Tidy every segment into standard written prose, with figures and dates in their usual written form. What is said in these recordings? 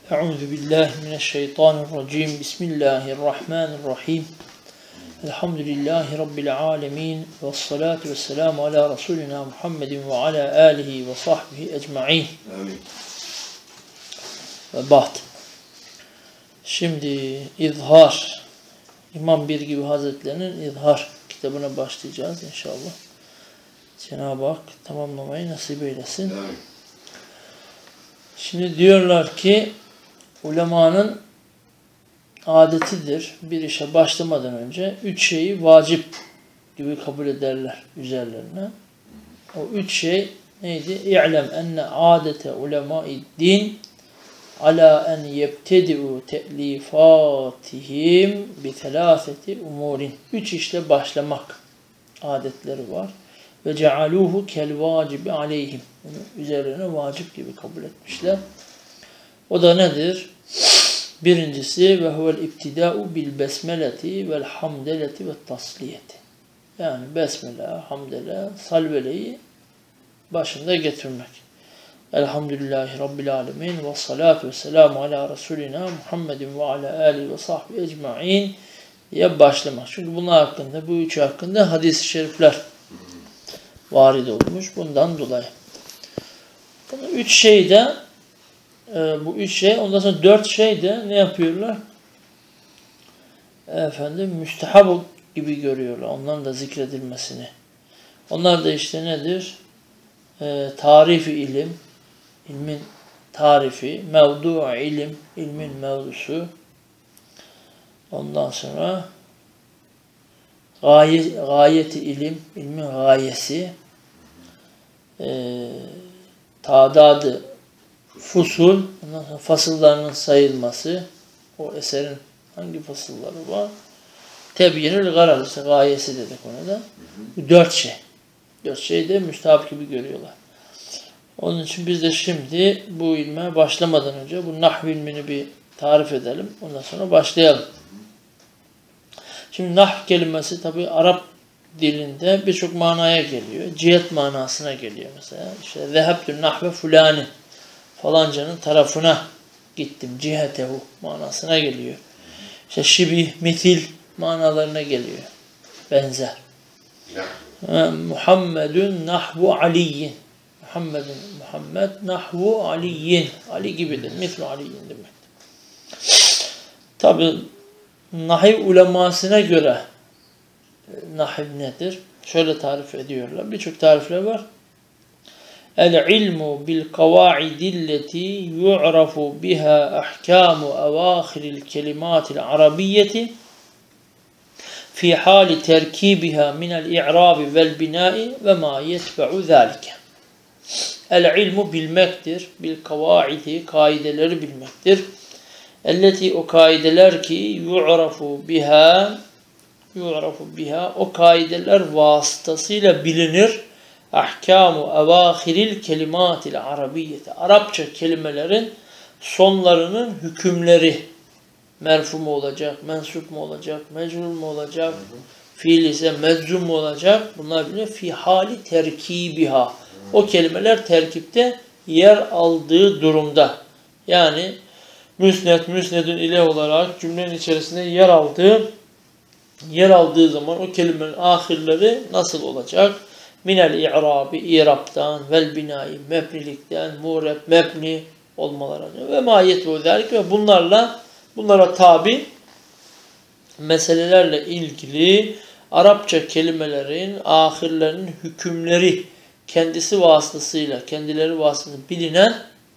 Euzu billahi mineşşeytanirracim. Bismillahirrahmanirrahim. Elhamdülillahi rabbil alamin ve salatu vesselamu ala resulina Muhammedin ve ala alihi ve sahbihi ecmaîn. Amin. Ve ba'd. Şimdi İzhar, İmam Birgivi Hazretlerinin İzhar kitabına başlayacağız inşallah. Cenab-ı Hak tamamlamayı nasip eylesin. Amin. Şimdi diyorlar ki ulemanın adetidir bir işe başlamadan önce 3 şeyi vacip gibi kabul ederler üzerlerine. O 3 şey neydi? İ'lem enne adete ulemâid din ala en yebtedi'u te'lifatihim bi telâfeti umurin. 3 işle başlamak adetleri var. Ve cealuhu kel vacibi aleyhim. Bunu üzerlerine vacip gibi kabul etmişler. O da nedir? Birincisi ve huvel ibtida'u bil besmeleti vel hamdeleti ve tasliyeti. Yani besmele, hamdele, salveleyi başında getirmek. Elhamdülillahi Rabbil alemin ve salatu ve selamu ala Resulina Muhammedin ve ala alihi ve sahbihi ecma'in diye başlamak. Çünkü bunlar hakkında, bu üçü hakkında hadis-i şerifler varid olmuş. Bundan dolayı. Bu üç şey de bu üç şey, ondan sonra 4 şey de ne yapıyorlar? Müstehab gibi görüyorlar. Onların da zikredilmesini. Onlar da işte nedir? Tarifi ilim, ilmin tarifi, mevdu ilim, ilmin mevzusu. Ondan sonra gayeti ilim, ilmin gayesi, tadadı fusul, ondan sonra fasıllarının sayılması, o eserin hangi fasılları var? Tebyinül garaz, işte gayesi dedik ona da. Bu 4 şey. 4 şey de müstahap gibi görüyorlar. Onun için biz de şimdi bu ilme başlamadan önce bu nahv ilmini bir tarif edelim. Ondan sonra başlayalım. Şimdi nahv kelimesi tabi Arap dilinde birçok manaya geliyor. Cihet manasına geliyor mesela. İşte zehebtü nahve fulani. Falancanın tarafına gittim. Cihetehu manasına geliyor. İşte şibih, mitil manalarına geliyor. Benzer. Muhammedun nahvu aliyyin. Muhammed nahvu aliyyin. Ali gibidir. Mitlu aliyyin demek. Tabi nahiv ulemasına göre nahiv nedir? Şöyle tarif ediyorlar. Birçok tarifler var. El-ilmu bil-kavaidilleti yu'rafu biha ahkamu avâhiril kelimatil arabiyyeti fi hali terkibiha minel i'rabi vel binai ve ma yetbe'u zâlike. El-ilmu bilmektir. Bil-kavaidi kaideleri bilmektir. Elleti o kaideler ki yu'rafu biha o kaideler vasıtasıyla bilinir. Ahkamu evâhiril kelimatil arabiyyeti. Arapça kelimelerin sonlarının hükümleri. Merfu mu olacak, mensup mu olacak, mecrur mu olacak, fiil ise meczum mu olacak? Bunlar bilinir. Fi hali terkibiha. O kelimeler terkipte yer aldığı durumda. Yani müsnedün ile olarak cümlenin içerisinde yer aldığı zaman o kelimenin ahirleri nasıl olacak? Minel i'rabi, i'raptan, vel binai, mebnilikten, mureb, mebni olmaları ve mahiyet ve özellik ve bunlara tabi meselelerle ilgili Arapça kelimelerin ahirlerinin hükümleri kendileri vasıtasıyla bilinen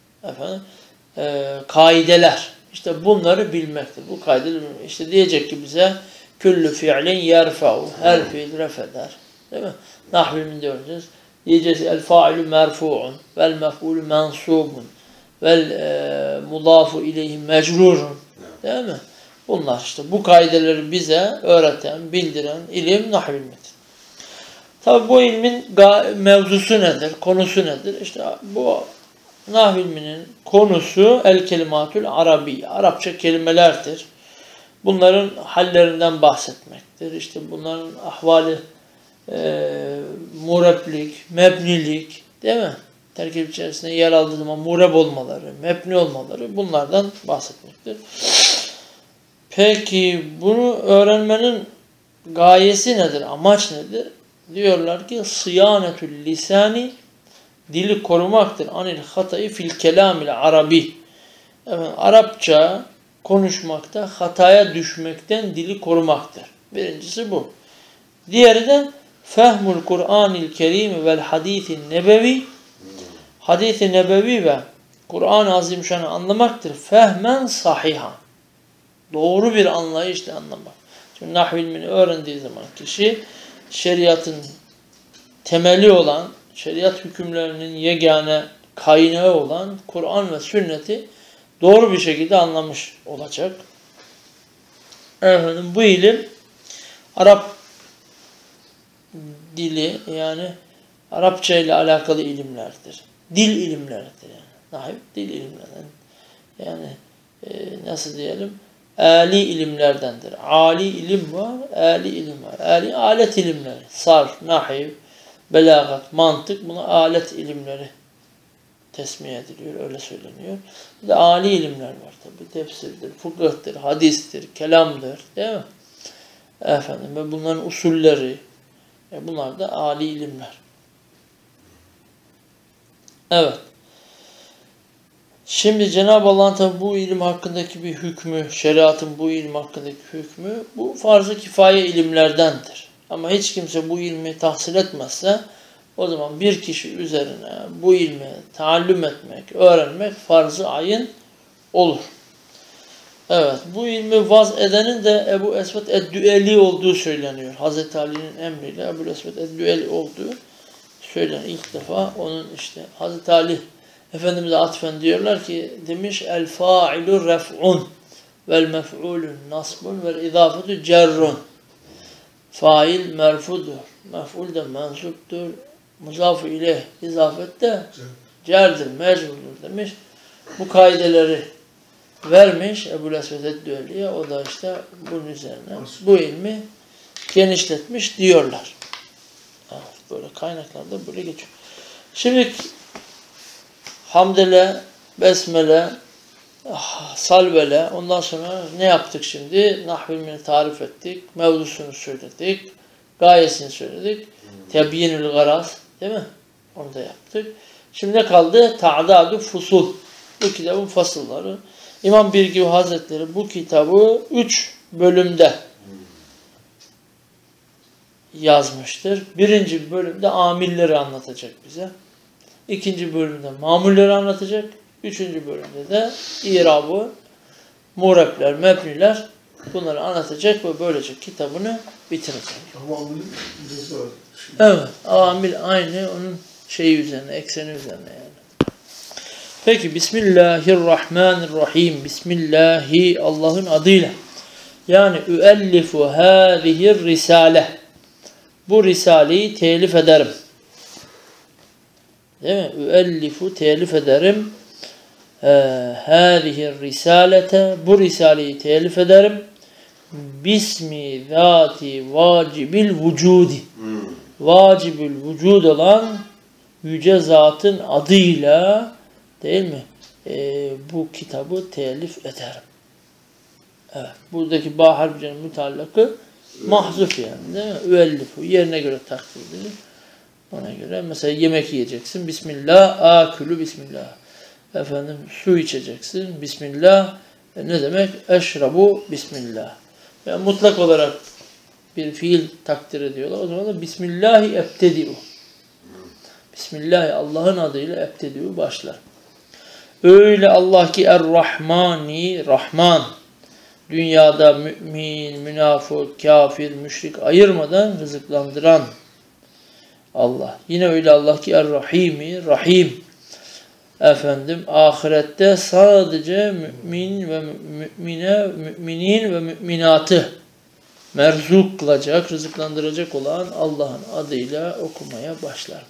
kaideler. İşte bunları bilmektir. Bu kaideler işte diyecek ki bize küllü fi'lin yerfa'u, her fiil refeder. Değil mi? Nahviminde göreceğiz. Diyeceğiz el fa'ilu merfu'un vel mef'ulü mensubun vel mudafu ileyhi mecrurun. Değil mi? Bunlar işte bu kaideleri bize öğreten, bildiren ilim nahv ilmidir. Tabi bu ilmin mevzusu nedir? Konusu nedir? İşte bu nahv ilminin konusu el kelimatül arabi. Arapça kelimelerdir. Bunların hallerinden bahsetmektir. İşte bunların ahvali mureblik, mebnilik, değil mi? terkip içerisinde yer aldığı zaman mureb olmaları, mebni olmaları bunlardan bahsetmektir. Peki bunu öğrenmenin gayesi nedir? Amaç nedir? Diyorlar ki sıyanetül lisani, dili korumaktır. Anil hatayı fil kelamil arabi. Arapça konuşmakta hataya düşmekten dili korumaktır. Birincisi bu. Diğeri de fehmul Kur'anil kerim vel hadisin nebevi, hadis-i nebevi ve Kur'an-ı Azimüşşan'ı anlamaktır. Fehmen sahiha. Doğru bir anlayışla anlamak. Çünkü nahv ilmini öğrendiği zaman kişi şeriatın temeli olan, şeriat hükümlerinin yegane kaynağı olan Kur'an ve sünneti doğru bir şekilde anlamış olacak. Efendim, bu ilim Arap dili, yani Arapça ile alakalı ilimlerdir. Dil ilimleridir yani. Nahiv dil ilimlerden. Yani nasıl diyelim? Ali ilimlerdendir. Ali ilim var, ali ilim var. Ali alet ilimleri. Sarf, nahiv, belagat, mantık, buna alet ilimleri tesmiye ediliyor, öyle söyleniyor. Bir de ali ilimler var tabi. Tefsirdir, fıkıhtır, hadistir, kelamdır, değil mi? Efendim, ve bunların usulleri, bunlar da ali ilimler. Evet. Şimdi Cenab-ı Allah'ın tabi bu ilim hakkındaki bir hükmü, şeriatın bu ilim hakkındaki hükmü, bu farz-ı kifaye ilimlerdendir. Ama hiç kimse bu ilmi tahsil etmezse, o zaman bir kişi üzerine bu ilmi taallüm etmek, öğrenmek farz-ı ayın olur. Evet, bu ilmi vaz edenin de Ebu Esved Eddüeli olduğu söyleniyor. Hazreti Ali'nin emriyle Ebu Esved Eddüeli olduğu söyleniyor. İlk defa onun işte Hazreti Ali Efendimiz'e atfen diyorlar ki, demiş el fa'ilu ref'un vel mef'ulun nasbun vel izafetu cerrun. Fail merfudur, mef'ul de mensuptur, muzaf-ı ileyh izafet de cerdir, mecburdur demiş. Bu kaideleri vermiş Ebu Esved Eddüeli'ye, o da işte bunun üzerine bu ilmi genişletmiş diyorlar. Evet, böyle kaynaklarda böyle geçiyor. Şimdi hamdele, besmele, salvele, ondan sonra ne yaptık şimdi? Nahv ilmini tarif ettik, mevzusunu söyledik, gayesini söyledik, tebyinül garaz, değil mi? Onu da yaptık. Şimdi ne kaldı? Ta'dadu fusul. Bu kitabın fasılları. İmam Birgivi Hazretleri bu kitabı 3 bölümde yazmıştır. Birinci bölümde amilleri anlatacak bize. İkinci bölümde mamulleri anlatacak. Üçüncü bölümde de İrabı, murebler, mebniler, bunları anlatacak ve böylece kitabını bitirecek. Evet, amil aynı onun şeyi üzerine, ekseni üzerine yani. Peki, Bismillahirrahmanirrahim. Bismillahi, Allah'ın adıyla. Yani üellifu hâzihir risale. Bu risaleyi telif ederim. Değil mi? Üellifu, telif ederim. Hâzihir risalete. Bu risaleyi telif ederim. Bismi zâti vacibil vücudi. Vacibül vücud olan yüce zatın adıyla, değil mi? Bu kitabı telif ederim. Evet. Buradaki ba harfinin mütallakı mahzuf yani, değil mi? Üellifu. Yerine göre takdir edilir. Ona göre mesela yemek yiyeceksin. Bismillah. Akülü bismillah. Efendim, su içeceksin. Bismillah. Ne demek? Eşrabu bismillah. Yani mutlak olarak bir fiil takdir ediyorlar. O zaman da Bismillahi ebtedi'u. Bismillahi, Allah'ın adıyla ebtedi'u başlar. Öyle Allah ki Er-Rahmani, Rahman, dünyada mümin, münafık, kafir, müşrik ayırmadan rızıklandıran Allah. Yine öyle Allah ki Er-Rahimi, Rahim, efendim, ahirette sadece mümin ve müminin ve müminatı merzuk kılacak, rızıklandıracak olan Allah'ın adıyla okumaya başlar.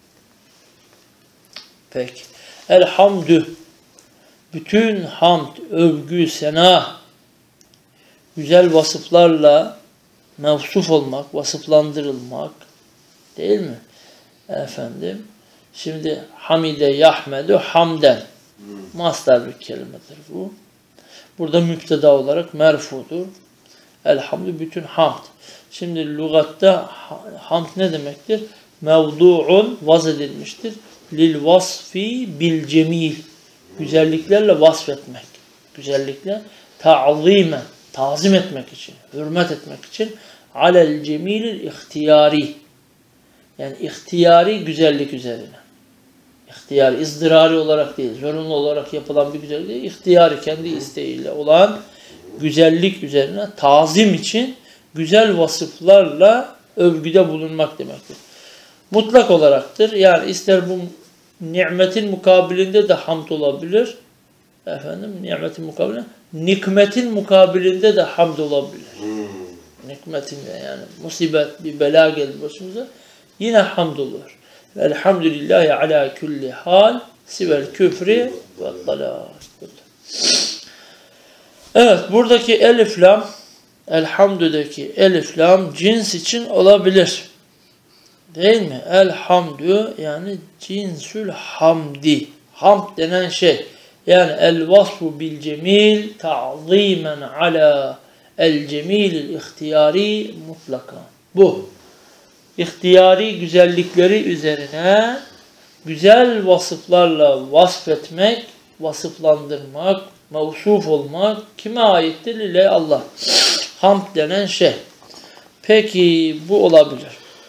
Peki. Elhamdü. Bütün hamd, övgü, sena, güzel vasıflarla mevsuf olmak, vasıflandırılmak, değil mi? Efendim, Şimdi hamide yahmedu hamden. Mastar bir kelimedir bu. Burada müpteda olarak merfudur. Elhamdü bütün hamd. Şimdi lügatta hamd ne demektir? Mevdu'un vaz edilmiştir. Lil vasfi bil cemil. Güzelliklerle vasfetmek. Güzellikle ta'zimen. Tazim etmek için. Hürmet etmek için. Alel cemilil ihtiyari. Yani ihtiyari güzellik üzerine. İhtiyari, ızdırari olarak değil, zorunlu olarak yapılan bir güzellik değil. İhtiyari, kendi isteğiyle olan güzellik üzerine tazim için güzel vasıflarla övgüde bulunmak demektir. Mutlak olaraktır. Yani ister bu nimetin mukabilinde de hamd olabilir. Efendim, nimetin mukabilinde, nikmetin mukabilinde de hamd olabilir. Nikmetinde yani musibet, bir bela gelir başımıza, yine hamd olur. Elhamdülillahi ala kulli hal sivel küfri ve dalal. Evet, buradaki elif lam, elhamdüdeki elif lam cins için olabilir. Değil mi? Elhamdü yani cinsül hamdi. Hamd denen şey. Yani el vasfu bil cemil ta'zimen ala el cemilil ihtiyari mutlaka. Bu. İhtiyari güzellikleri üzerine güzel vasıflarla vasfetmek, vasıflandırmak, mevsuf olmak kime aittir? Lile Allah. Hamd denen şey. Peki bu olabilir.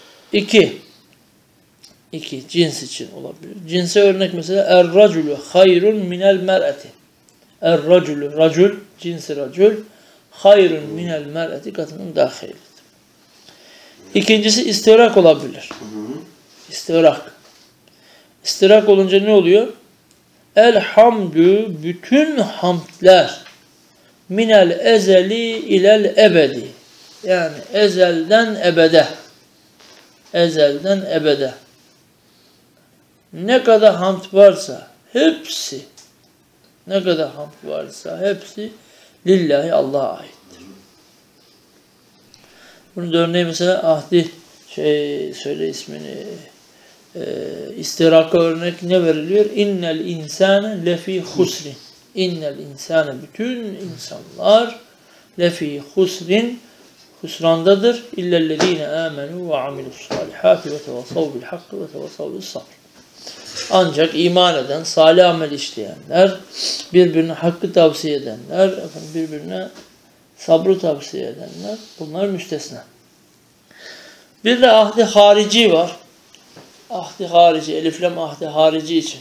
İki cins için olabilir. Cinse örnek mesela er-raculu hayrun minel mer'eti. Er-raculu, racul, cinsi racul, hayrun minel mer'eti kadının daha hayırlıdır. İkincisi istirak olabilir. İstirak. İstirak olunca ne oluyor? Elhamdü bütün hamdler minel ezeli ilel ebedi. Yani ezelden ebede. Ezelden ebede. Ne kadar hamd varsa hepsi, ne kadar hamd varsa hepsi lillahi Allah'a aittir. Bunun da örneği mesela ahdi söyle ismini istiraka örnek ne veriliyor? İnnel insane lefi husrin. İnnel insane bütün insanlar lefi husrin husrandadır. İllellezine amenu ve amilussalihat ve tevasav bil hakkı ve tevasav bis sabr. Ancak iman eden, salih amel işleyenler, birbirine hakkı tavsiye edenler, birbirine sabrı tavsiye edenler, bunlar müstesna. Bir de ahdi harici var. Ahdi harici, eliflem ahdi harici için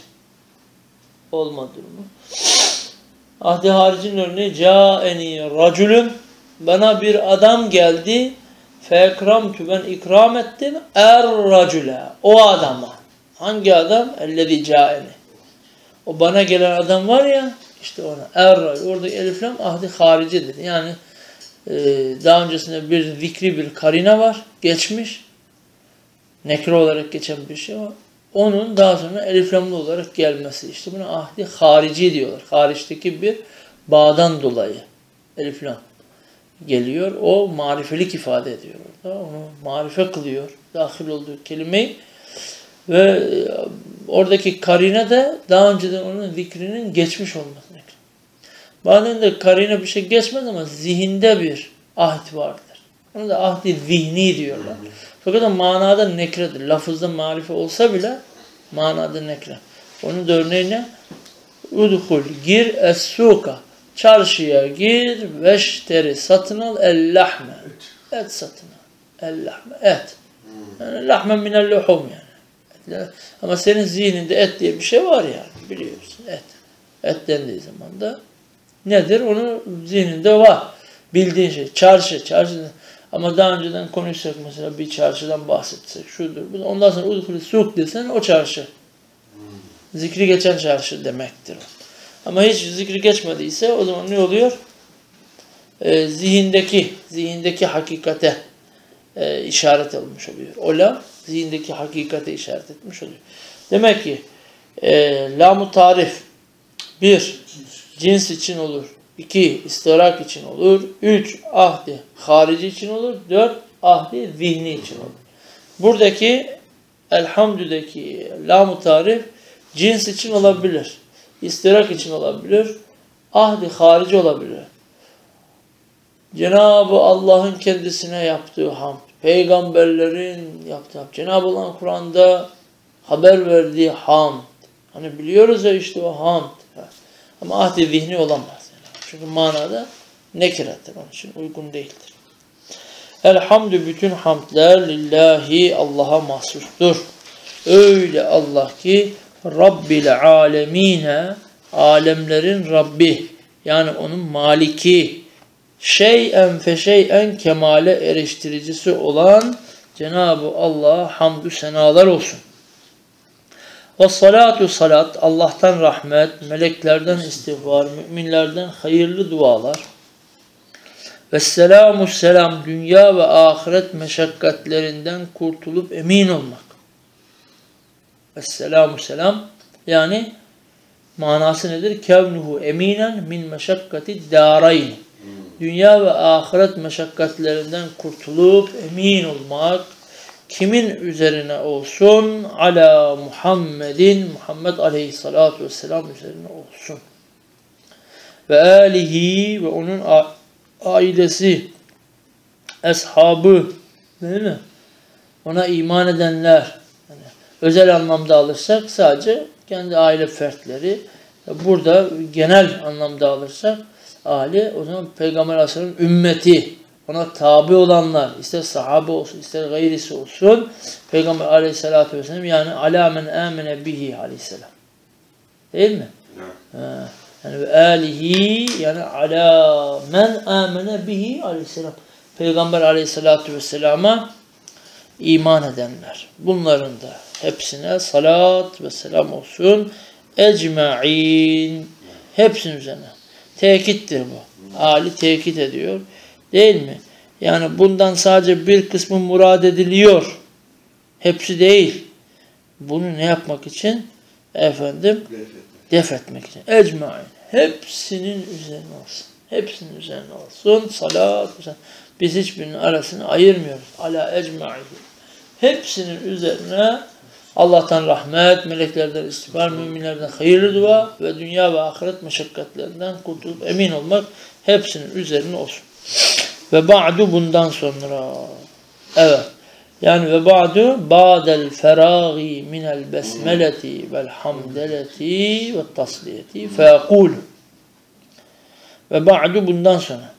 olma durumu. Ahdi haricinin örneği câeni raculun, bana bir adam geldi, fekramtu, ben ikram ettim, er-racule, o adama. Hangi adam? Ellezî câeni. O bana gelen adam var ya, işte ona er-racule. Orada eliflem ahdi haricidir. Yani daha öncesinde bir zikri bir karine var, geçmiş. Nekre olarak geçen bir şey var. Onun daha sonra eliflamlı olarak gelmesi. İşte buna ahdi harici diyorlar. Hariçteki bir bağdan dolayı eliflam geliyor. O marifelik ifade ediyor orada. Onu marife kılıyor. Dahil olduğu kelimeyi. Ve oradaki karine de daha önceden onun zikrinin geçmiş olması. Bazen de karine bir şey geçmez ama zihinde bir ahd vardır. Onu da ahdi zihni diyorlar. Fakat o manada nekredir. Lafızda marife olsa bile manada nekre. Onun da örneği ne? Udhul, gir es-suka. Çarşıya gir, veşteri, satın al, el-lahme. Et satın al. El-lahme, et. Yani lahme minel-luhum yani. Ama senin zihninde et diye bir şey var yani. Biliyorsun, et. Et dendiği zaman da nedir? Onun zihninde var. Bildiğin şey. Çarşı. Ama daha önceden konuşsak mesela bir çarşıdan bahsetsek. Şudur. Ondan sonra udhul suk desen o çarşı. Zikri geçen çarşı demektir. Ama hiç zikri geçmediyse o zaman ne oluyor? Zihindeki hakikate işaret olmuş oluyor. O lam zihindeki hakikate işaret etmiş oluyor. Demek ki lam-ı tarif 1. Cins için olur. 2. İstirak için olur. 3. Ahdi harici için olur. 4. Ahdi zihni için olur. Buradaki elhamdüdeki lam-ı tarif cins için olabilir. İstirak için olabilir. Ahdi harici olabilir. Cenab-ı Allah'ın kendisine yaptığı hamd, peygamberlerin yaptığı hamd, Cenab-ı Allah'ın Kur'an'da haber verdiği hamd. Hani biliyoruz ya işte o hamd. Ama ahdi zihni olamaz. Çünkü manada nekirettir. Onun için uygun değildir. Elhamdü bütün hamdler lillahi Allah'a mahsustur. Öyle Allah ki Rabbil alemine alemlerin Rabbi yani onun maliki şeyen fe şeyen kemale eriştiricisi olan Cenab-ı Allah'a hamdü senalar olsun. Ve salatu salat Allah'tan rahmet, meleklerden istiğfar, müminlerden hayırlı dualar. Ve selamu selam dünya ve ahiret meşakkatlerinden kurtulup emin olmak. Ve selamu selam yani manası nedir? Kevnuhu eminen min meşakkati darayn. Dünya ve ahiret meşakkatlerinden kurtulup emin olmak kimin üzerine olsun? Ala Muhammedin, Muhammed aleyhissalatu vesselam üzerine olsun. Ve alihi ve onun ailesi, eshabı, değil mi? Ona iman edenler. Yani özel anlamda alırsak sadece kendi aile fertleri. Burada genel anlamda alırsak aile, o zaman Peygamber Aleyhisselam'ın ümmeti, ona tabi olanlar, ister sahabe olsun, ister gayrisi olsun, Peygamber Aleyhisselatü Vesselam yani alâ men âmene bihi Aleyhisselam. Değil mi? Yani ve âlihi yani alâ men âmene bihi Aleyhisselam. Peygamber Aleyhisselatü Vesselam'a iman edenler. Bunların da hepsine salat ve selam olsun. Ecma'in. Hepsinin üzerine. Tekittir bu. Ali tekit ediyor. Değil mi? Yani bundan sadece bir kısmı murad ediliyor. Hepsi değil. Bunu ne yapmak için? Efendim? Def etmek için. Ecmain. Hepsinin üzerine olsun. Hepsinin üzerine olsun. Salat. Biz hiçbirinin arasını ayırmıyoruz. Ala ecmain. Hepsinin üzerine Allah'tan rahmet, meleklerden istiğfar, müminlerden hayırlı dua ve dünya ve ahiret meşakkatlerinden kurtulup emin olmak hepsinin üzerine olsun. Ve ba'du bundan sonra. Evet. Yani ve ba'du ba'del feragi minel besmeleti vel hamdeleti ve tasliyeti fe yekulu. Ve ba'du bundan sonra.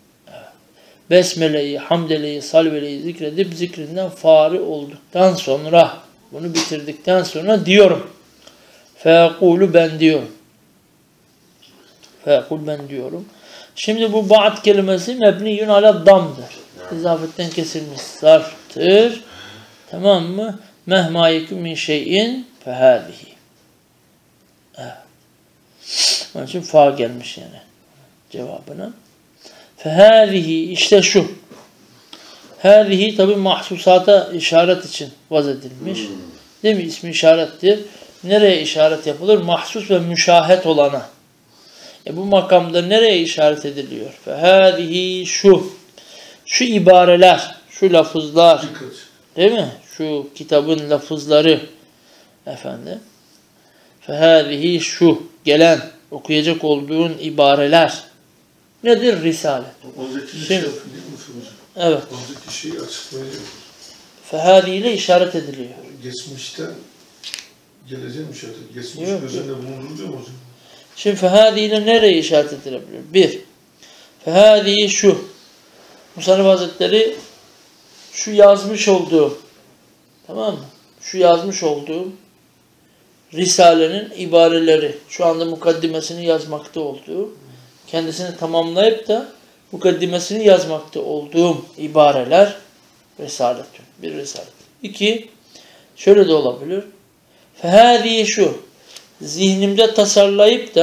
Besmele'yi, hamdeleyi, salveleyi zikredip zikrinden fari olduktan sonra, bunu bitirdikten sonra diyorum. Feyekulu ben diyorum. Feyekul ben diyorum. Şimdi bu ba'd kelimesi mebniyun ala damdır. İzafetten kesilmiş zarftır. Tamam mı? Mehma yekun min şeyin fehâzihi. Onun için fa gelmiş yani cevabına. Fehâzihi işte şu. Hâzihi tabi mahsusata işaret için vaz edilmiş. Değil mi? İsmi işarettir. Nereye işaret yapılır? Mahsus ve müşahet olana. Bu makamda nereye işaret ediliyor? Fehâzihi şu. Şu ibareler, şu lafızlar. Değil mi? Şu kitabın lafızları. Efendim. Fehâzihi şu. Gelen, okuyacak olduğun ibareler. Nedir Risalet? Şimdi, evet. Oradaki şeyi açıklayıyor. Fehâzi ile işaret ediliyor. Geçmişten geleceğe işaret ediyor. Geçmiş gözünde bulunduruluyor mu hocam? Şimdi fehâzi ile nereye işaret edilebiliyor? Bir, fehâzi şu. Musannif Hazretleri şu yazmış olduğu, tamam mı? Şu yazmış olduğum Risale'nin ibareleri, şu anda mukaddimesini yazmakta olduğu, kendisini tamamlayıp da mukaddimesini yazmakta olduğum ibareler Risaletün. Bir Risalet. İki, şöyle de olabilir. Fehâziye şu. Zihnimde tasarlayıp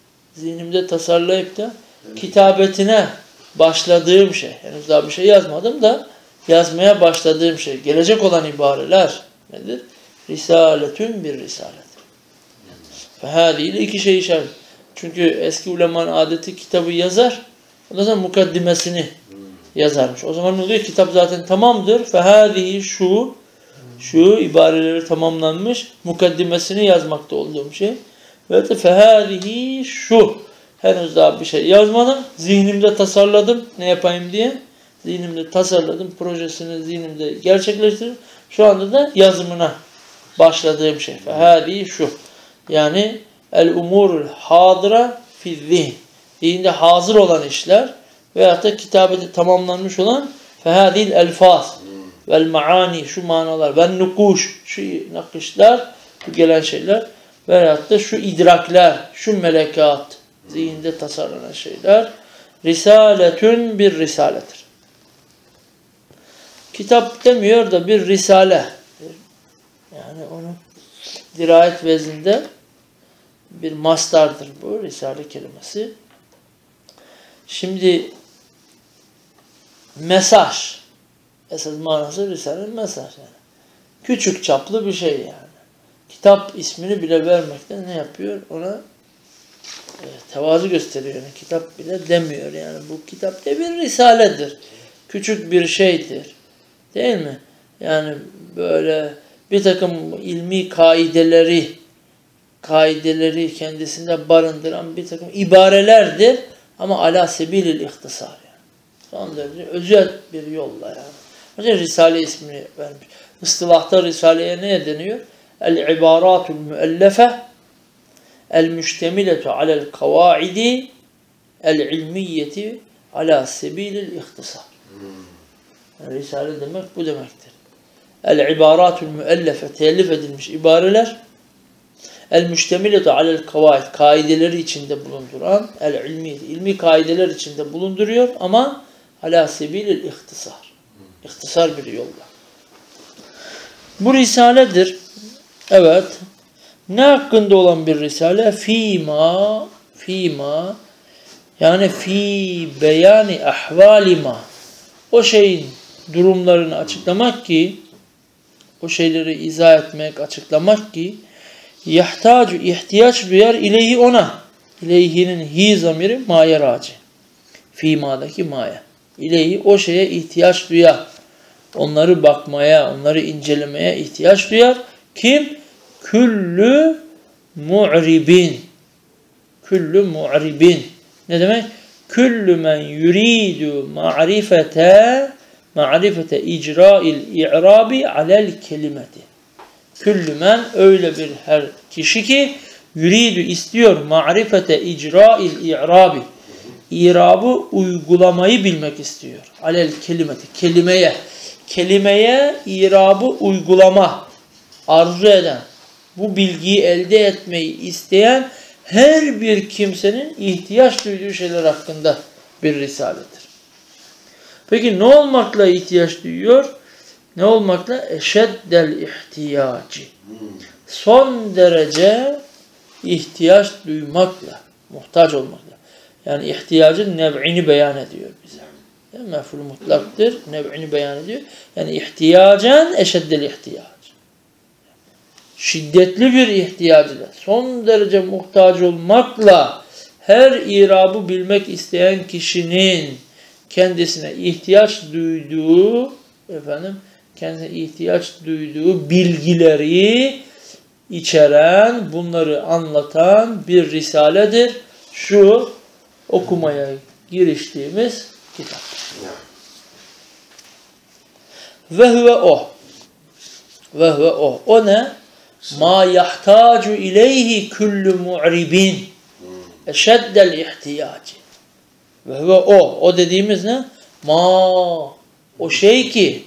da kitabetine başladığım şey. Henüz daha bir şey yazmadım da yazmaya başladığım şey. Gelecek olan ibareler nedir? Risaletün bir risalet. Fehâziye ile iki şey işaret. Çünkü eski ulemanın adeti kitabı yazar. Ondan sonra mukaddimesini yazarmış. O zaman ne oluyor? Kitap zaten tamamdır. Fehâzihi Şu ibareleri tamamlanmış. Mukaddimesini yazmakta olduğum şey. Ve de fehâzihi şu. Henüz daha bir şey yazmadım. Zihnimde tasarladım. Ne yapayım diye. Zihnimde tasarladım. Projesini zihnimde gerçekleştirdim. Şu anda da yazımına başladığım şey. Fehâzihi şu. Yani el-umurul hadıra fi zihin. Zihinde hazır olan işler veyahut da kitabede tamamlanmış olan fehâzihil elfaz vel maani şu manalar ve nukuş şu nakışlar bu gelen şeyler veyahut da şu idrakler şu melekat zihinde tasarlanan şeyler risaletün bir risaledir. Kitap demiyor da bir risale. Yani onu dirayet vezinde bir mastardır bu risale kelimesi. Şimdi mesaj. Esas manası risalenin mesaj yani. Küçük çaplı bir şey yani. Kitap ismini bile vermekten ne yapıyor? Ona tevazu gösteriyor. Yani kitap bile demiyor yani. Bu kitap da bir risaledir. Küçük bir şeydir. Değil mi? Yani böyle bir takım ilmi kaideleri kendisinde barındıran bir takım ibarelerdir. Ama ala sebilil ihtisar yani. Son derece özet bir yolla yani. Onun için Risale ismini vermiş. Istilahta Risale'ye ne deniyor? El-ibaratul müellefe el-müştemiletu alel kavaidi el-ilmiyeti ala sebilil ihtisar. Yani Risale demek bu demektir. El-ibaratul müellefe telif edilmiş ibareler el-müştemiletu alel kavaid kaideleri içinde bulunduran el-ilmiyeti ilmi kaideler içinde bulunduruyor ama ala sebilil ihtisar. İhtisar bir yolla. Bu risaledir. Evet. Ne hakkında olan bir risale? Fîmâ yani fî beyani ahvalima o şeyin durumlarını açıklamak ki o şeyleri izah etmek, açıklamak ki ihtiyaç duyar ileyhi ona. İleyhinin hi zamiri ma'ya raci. Fîmâ'daki ma'ya. İleyhi o şeye ihtiyaç duyar. Onları bakmaya, onları incelemeye ihtiyaç duyar. Kim? Küllü mu'ribin. Küllü mu'ribin. Ne demek? Küllü men yuridu ma'rifete icra'il i'rabi alel kelimeti. Küllü men öyle bir her kişi ki yuridu istiyor ma'rifete icra'il i'rabi. İrabı uygulamayı bilmek istiyor. Alel kelimeti. Kelimeye irabı uygulama arzu eden, bu bilgiyi elde etmeyi isteyen her bir kimsenin ihtiyaç duyduğu şeyler hakkında bir risaledir. Peki ne olmakla ihtiyaç duyuyor? Ne olmakla? Eşeddel ihtiyacı. Son derece ihtiyaç duymakla, muhtaç olmakla. Yani ihtiyacın nev'ini beyan ediyor bize. Yani mef'ul mutlaktır, nev'ini beyan ediyor. Yani ihtiyacen eşeddel ihtiyac. Şiddetli bir ihtiyacıyla, son derece muhtaç olmakla her irabı bilmek isteyen kişinin kendisine ihtiyaç duyduğu bilgileri içeren, bunları anlatan bir risaledir. Şu okumaya giriştiğimiz kitap. Ve huve o. O ne? Ma yahtacu ileyhi kullu mu'ribin. Eşeddel ihtiyacı. Ve huve o. O dediğimiz ne? O şey ki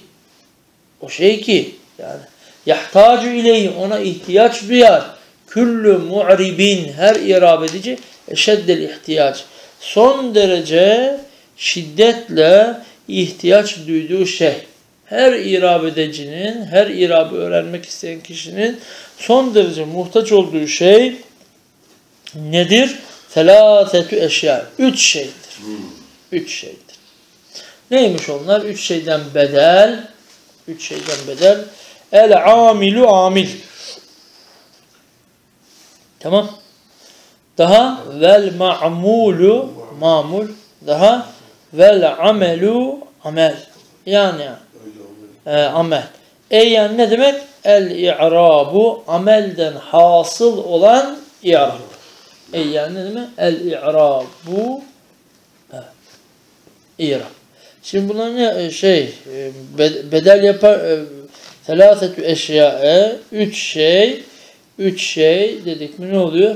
yani yahtacu ileyhi ona ihtiyaç duyar. Kullu mu'ribin her irab edici eşeddel ihtiyac. Son derece şiddetle ihtiyaç duyduğu şey. Her irab edicinin, her irabı öğrenmek isteyen kişinin son derece muhtaç olduğu şey nedir? Felâsetü eşya. 3 şeydir. 3 şeydir. Neymiş onlar? 3 şeyden bedel. El-amilu amil. Tamam. Daha vel ma'mulu mamul. Daha vel amelu amel. Yani amel. Yani ne demek? El-i'rabu amelden hasıl olan i'rab. Yani ne demek? El-i'rabu i'rab. Şimdi bunlar ne bedel yapar selâsetü eşya'e üç şey dedik mi ne oluyor?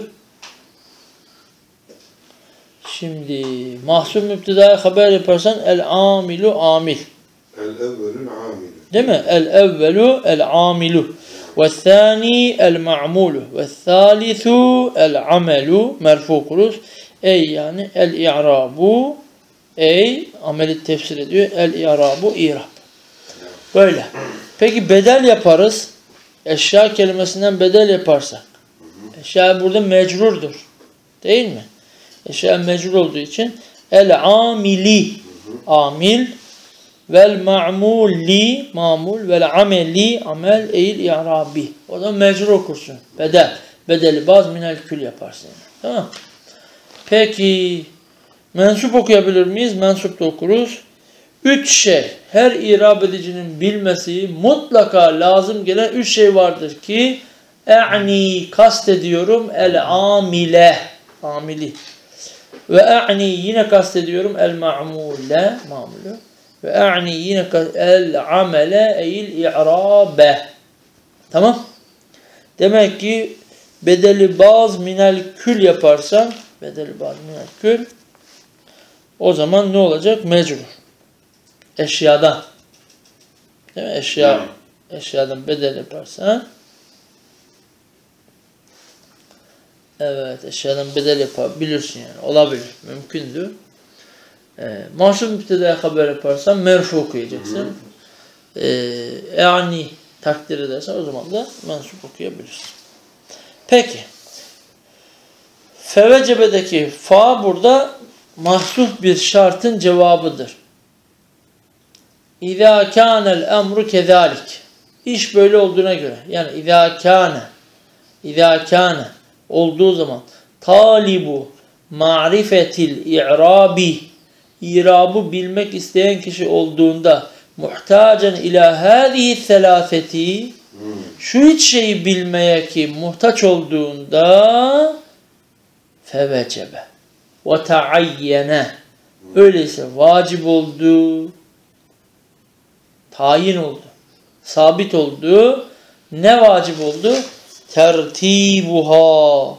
Şimdi mahsub müptedaya haber yaparsan el-amilu amil. El-evvelül amilu. Değil mi? El-evvelu el-amilu. Ve-thâni el-ma'mulu. Ve-thâlithu el-amelu. Merfu kuruz. Yani el-i'rabu. Ameli tefsir ediyor. El-i'rabu i'rab. Böyle. Peki bedel yaparız. Eşya kelimesinden bedel yaparsak. Eşya burada mecrurdur. Değil mi? Eşya mecrur olduğu için el-amili. Amil. Vel-ma'muli. Mamul. Vel-ameli. Amel. İ'rabi. O zaman mecrur okursun. Bedel. Bedeli baz minel kül yaparsın. Tamam. Peki mensup okuyabilir miyiz? Mensup da okuruz. 3 şey. Her irab edicinin bilmesi mutlaka lazım gelen 3 şey vardır ki kastediyorum el-amile. Amili. Ve yine kastediyorum el-ma'mule. Mamulu. Ve yine el-amele i'rabe. Tamam. Demek ki bedeli baz minel kül yaparsan bedeli baz minel kül o zaman ne olacak? Mecrur. Eşyadan. Değil mi? Eşyadan bedel yaparsan evet eşyadan bedel yapabilirsin yani. Olabilir. Mümkündür. Mahsub müptedaya haber yaparsan merfu okuyacaksın. Yani takdir edersen o zaman da mensup okuyabilirsin. Peki. Fevecebedeki fa burada mahsuf bir şartın cevabıdır. İzâ kânel emru kezâlik. İş böyle olduğuna göre. Yani İzâ kâne olduğu zaman talibu ma'rifetil i'rabi i'rabı bilmek isteyen kişi olduğunda muhtacen ilâ hâzihi selâseti şu üç şeyi bilmeye ki muhtaç olduğunda fevecebe ve taayyene öyleyse vacip oldu, tayin oldu, sabit oldu. Ne vacip oldu? Tertibuha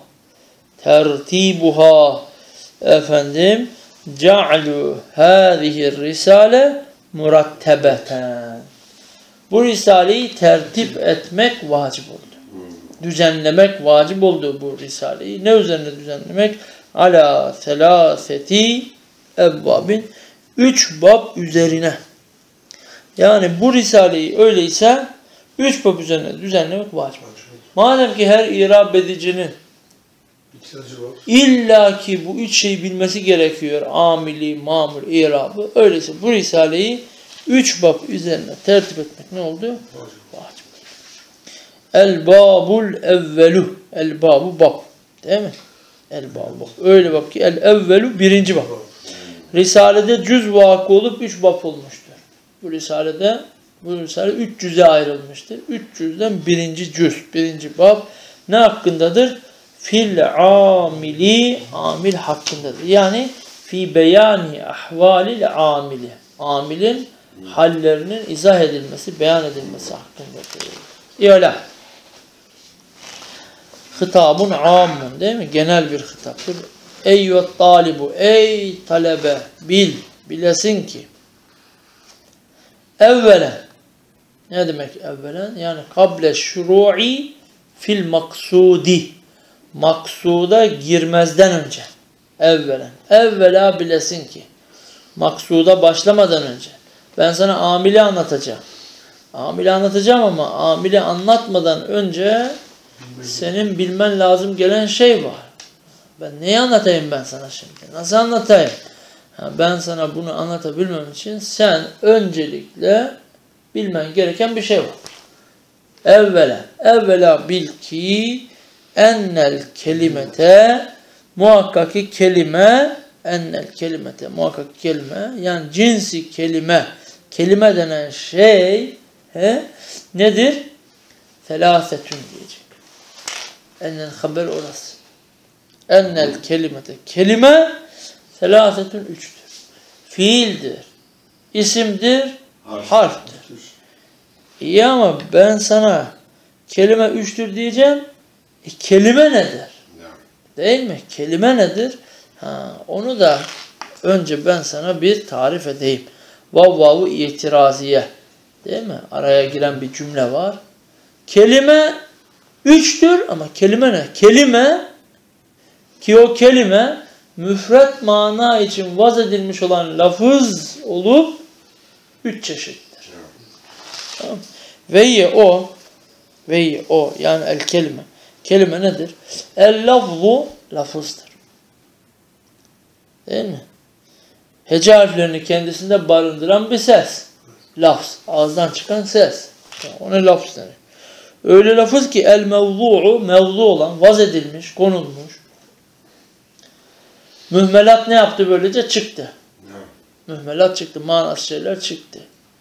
ce'lu hâzihi risale murattebeten. Bu risaleyi tertip etmek vacip oldu. Düzenlemek vacip oldu bu risaleyi. Ne üzerine düzenlemek? Ala selâseti ebbabin. 3 bab üzerine. Yani bu risaleyi öyleyse 3 bab üzerine düzenlemek vacip. Madem ki her irab edicinin illa ki bu 3 şeyi bilmesi gerekiyor. Amili, mamul, irabı. Öyleyse bu risaleyi 3 bab üzerine tertip etmek ne oldu? Vacip. El-babul evvelu. El-babu bab. Değil mi? El-babu bab. Öyle bab ki el-evvelu birinci bab. Risalede cüz vakı olup 3 bab olmuştur. Bu risale 3 cüze ayrılmıştır. 3 cüzden birinci cüz, birinci bab ne hakkındadır? Fil amili, amil hakkındadır. Yani fi beyani ahvalil amili. Amilin hallerinin izah edilmesi, beyan edilmesi hakkındadır. İ'lam. Hitabun amun değil mi? Genel bir hitaptır. Eyyühet talibu, ey talebe, bilesin ki. Evvelen. Ne demek evvelen? Yani kable şuru'i fil maksudi. Maksuda girmezden önce. Evvelen. Evvela bilesin ki. Maksuda başlamadan önce. Ben sana amili anlatacağım. Amili anlatacağım ama amili anlatmadan önce senin bilmen lazım gelen şey var. Ben neyi anlatayım ben sana şimdi? Nasıl anlatayım? Ben sana bunu anlatabilmem için sen öncelikle bilmen gereken bir şey var. Evvela bil ki ennel kelimete muhakkak ki kelime muhakkak kelime yani cinsi kelime denen şey Nedir? Felâsetün diyecek. Ennel haber orası. Ennel kelimete. Kelime felâsetün üçtür. Fiildir. İsimdir. Harftir. İyi ama ben sana kelime üçtür diyeceğim. Kelime nedir? Değil mi? Kelime nedir? Onu da önce ben sana bir tarif edeyim. Vav-vavu itiraziye. Değil mi? Araya giren bir cümle var. Kelime üçtür ama kelime ne? Kelime ki o kelime müfret mana için vaz edilmiş olan lafız olup üç çeşittir. Tamam. Veyye o yani el kelime. Kelime nedir? El lafzu lafızdır. Değil mi? Hece harflerini kendisinde barındıran bir ses. Lafz. Ağızdan çıkan ses. Ona lafz denir. Öyle lafız ki el mevzu'u mevzu olan, vaz edilmiş, konulmuş. Mühmelat ne yaptı böylece? Çıktı. Mühmelat çıktı. Manasız şeyler çıktı.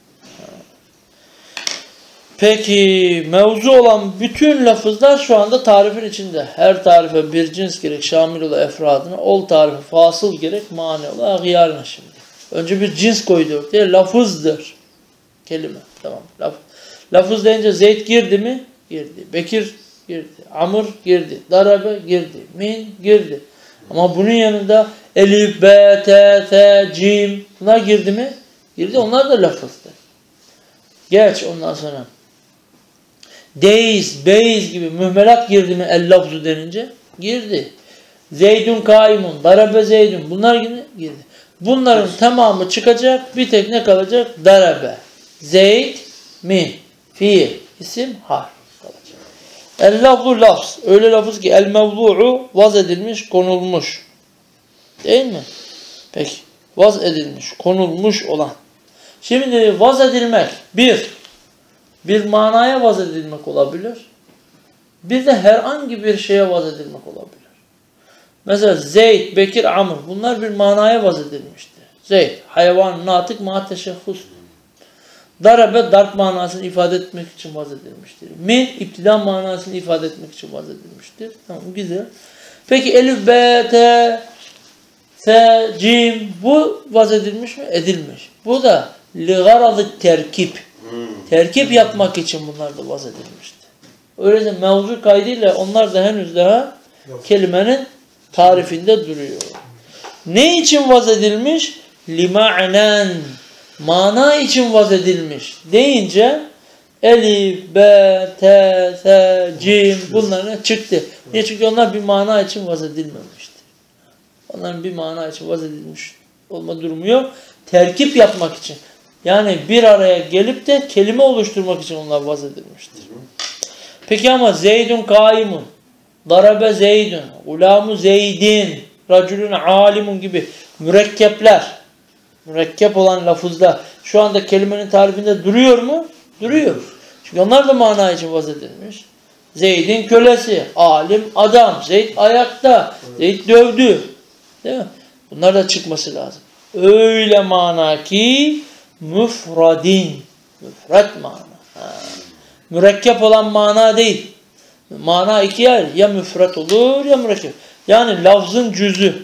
Peki mevzu olan bütün lafızlar şu anda tarifin içinde. Her tarife bir cins gerek şamil ola efradına, ol tarife fasıl gerek mani ola gıyarına şimdi. Önce bir cins koyduk diye lafızdır. Kelime. Tamam. Lafız deyince Zeyd girdi mi? Girdi. Bekir girdi. Amr girdi. Darabe girdi. Min girdi. Ama bunun yanında elif, b, t, t, cim bunlar girdi mi? Girdi. Onlar da lafızdır. Geç ondan sonra. Deyiz, beyiz gibi mühmelat girdi mi el lafzu denince? Girdi. Zeydun kaimun, darabe zeydun. Bunlar girdi. Bunların tamamı çıkacak. Bir tek ne kalacak? Darabe. Zeyd, min, fiil, isim, harf kalacak. El lafzu lafz. Öyle lafız ki el mevzu'u vaz edilmiş, konulmuş. Değil mi? Peki. Vaz edilmiş, konulmuş olan. Şimdi vaz edilmek bir manaya vaz edilmek olabilir. Bir de herhangi bir şeye vaz edilmek olabilir. Mesela Zeyd, Bekir, Amr bunlar bir manaya vaz edilmiştir. Zeyd, hayvan, natık, ma teşehhus. Darabe, darp manasını ifade etmek için vaz edilmiştir. Min, iptida manasını ifade etmek için vaz edilmiştir. Tamam, güzel. Peki elif, b, t, s, cim bu vaz edilmiş mi? Edilmiş. Bu da li-garadı terkip. Terkip yapmak için bunlar da vaz edilmişti. Öyleyse mevzu kaydıyla onlar da henüz daha kelimenin tarifinde duruyor. Ne için vaz edilmiş? Lima'nen. Mana için vaz edilmiş. Deyince elif, b, t, s, cim bunların çıktı. Niye? Çünkü onlar bir mana için vaz edilmemişti. Onların bir mana için vaz edilmiş olma durumu yok. Terkip yapmak için. Yani bir araya gelip de kelime oluşturmak için onlar vaz edilmiştir. Peki ama Zeydun kaimun, darabe Zeydun, ulamu Zeydin, racülün alimun gibi mürekkepler, mürekkep olan lafızlar şu anda kelimenin tarifinde duruyor mu? Duruyor. Çünkü onlar da mana için vaz edilmiş. Zeyd'in kölesi, alim adam, Zeyd ayakta, Zeyd dövdü. Değil mi? Bunlar da çıkması lazım. Öyle mana ki müfradin. Müfret mana. Mürekkep olan mana değil. Mana iki yer. Ya müfret olur ya mürekkep. Yani lafzın cüzü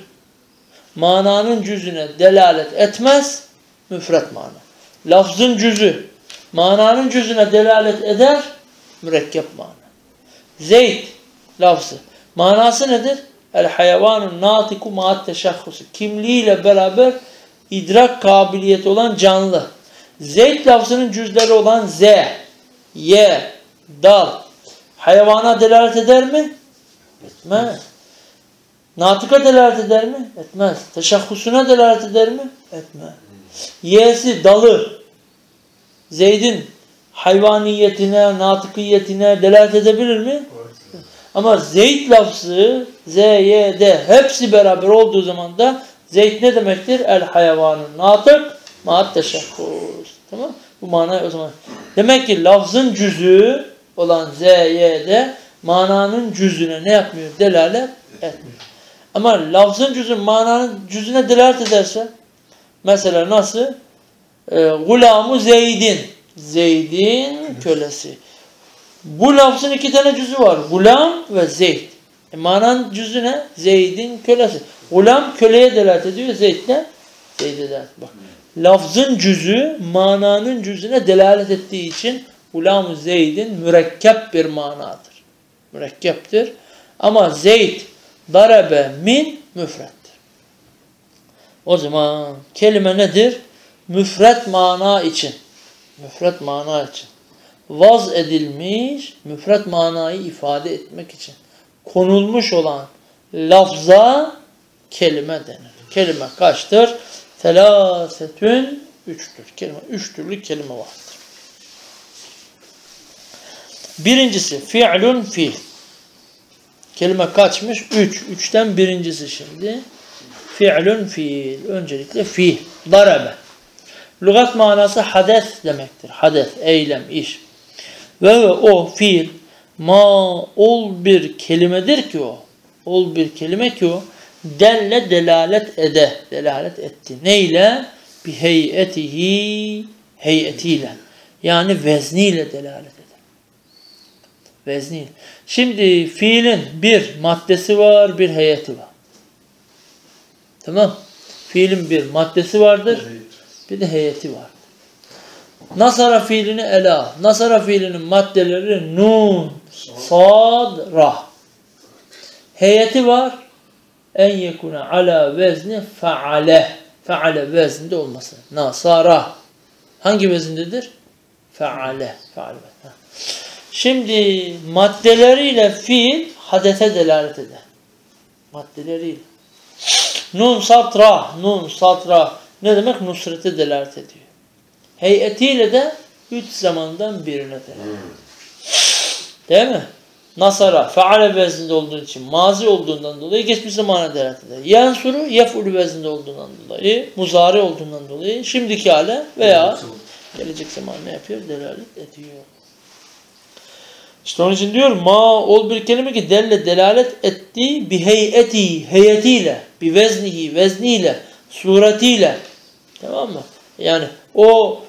mananın cüzüne delalet etmez. Müfret mana. Lafzın cüzü mananın cüzüne delalet eder. Mürekkep mana. Zeyd lafzı. Manası nedir? El hayvanun natiku ma'at teşahhusu. Kimliğiyle beraber idrak kabiliyeti olan canlı. Zeyd lafzının cüzleri olan z, y, dal hayvana delalet eder mi? Etmez. Natıka delalet eder mi? Etmez. Teşahhusuna delalet eder mi? Etmez. Y'si dalı Zeyd'in hayvaniyetine, natıkiyetine delalet edebilir mi? Ama Zeyd lafzı Z, Y, D hepsi beraber olduğu zaman da Zeyd ne demektir? El hayvanın natık ma'at teşahhus. Tamam? Bu manayı o zaman. Demek ki lafzın cüzü olan Z, Y, D mananın cüzüne ne yapmıyor? Delalet etmiyor. Ama lafzın cüzü mananın cüzüne delalet ederse mesela nasıl? Gulamu Zeydin. Zeyd'in kölesi. Bu lafzın iki tane cüzü var. Gulam ve Zeyd. Mananın cüzü ne? Zeyd'in kölesi. Gulam köleye delalet ediyor. Zeyd de Zeyd'e delalet. Bak. Lafzın cüzü mananın cüzüne delalet ettiği için Gulam-ı Zeyd'in mürekkep bir manadır. Mürekkeptir. Ama Zeyd darabe min müfrettir. O zaman kelime nedir? Müfret mana için. Müfret mana için. Vaz edilmiş, müfret manayı ifade etmek için konulmuş olan lafza kelime denir. Kelime kaçtır? Telâsetün, üçtür. Kelime, üç türlü kelime vardır. Birincisi fi'lun fiil. Kelime kaçmış? Üç. Üçten birincisi şimdi. Fi'lun fiil. Öncelikle fiil. Darabe. Lügat manası hades demektir. Hades, eylem, iş. Ve o fiil ol bir kelimedir ki o. Ol bir kelime ki o. Delle delalet ede. Delalet etti. Neyle? Bi heyetihi. Heyetiyle. Yani vezniyle delalet eder. Vezniyle. Şimdi fiilin bir maddesi var, bir heyeti var. Tamam. Fiilin bir maddesi vardır. Bir de heyeti var. Nasara fiilini ela. Nasara fiilinin maddeleri nun, sad, ra. Heyeti var. En yekune ala vezni faale. Faale vezninde olması. Nasara. Hangi vezindedir? Faale. Faale. Şimdi maddeleriyle fiil hadete delalet eder. Maddeleriyle. Nun, sad, ra. Nun, sad, ra. Ne demek? Nusrete delalet ediyor. Heyetiyle de üç zamandan birine delalet. Değil mi? Nasara, faale vezninde olduğu için, mazi olduğundan dolayı geçmiş zamana delalet eder. Yansuru, yef'ul vezninde olduğundan dolayı, muzari olduğundan dolayı, şimdiki hale veya gelecek zaman ne yapıyor? Delalet ediyor. İşte onun için diyor, ol bir kelime ki delalet ettiği bi heyeti, heyetiyle, bi veznihi, vezniyle, suretiyle. Tamam mı? Yani o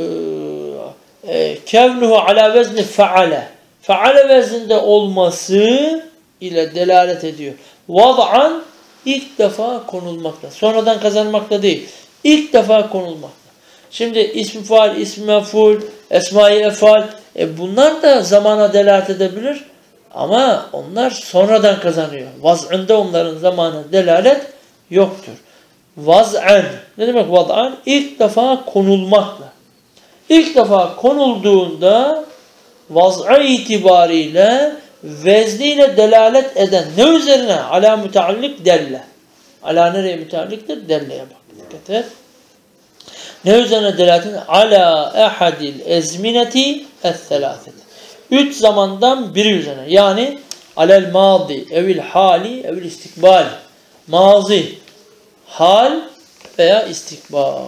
kevnuhu ala vezni faale. Faale vezninde olması ile delalet ediyor. Vad'an ilk defa konulmakta. Sonradan kazanmakta değil. İlk defa konulmakta. Şimdi ismi faal, ismi mef'ul, esma-i efal bunlar da zamana delalet edebilir. Ama onlar sonradan kazanıyor. Vaz'ında onların zamana delalet yoktur. Vaz'an. Ne demek vaz'an? İlk defa konulmakla. İlk defa konulduğunda vaz'a itibariyle vezniyle delalet eden ne üzerine? Ala müteallik delle. Ala nereye mütealliktir? Delle'ye bak. Dikkat et. Ne üzerine delalet eden? Ala ehadil ezmineti es-selâset. Üç zamandan biri üzerine. Yani alel madi, evil hali, evil istikbal. Mazi, hal veya istikbal.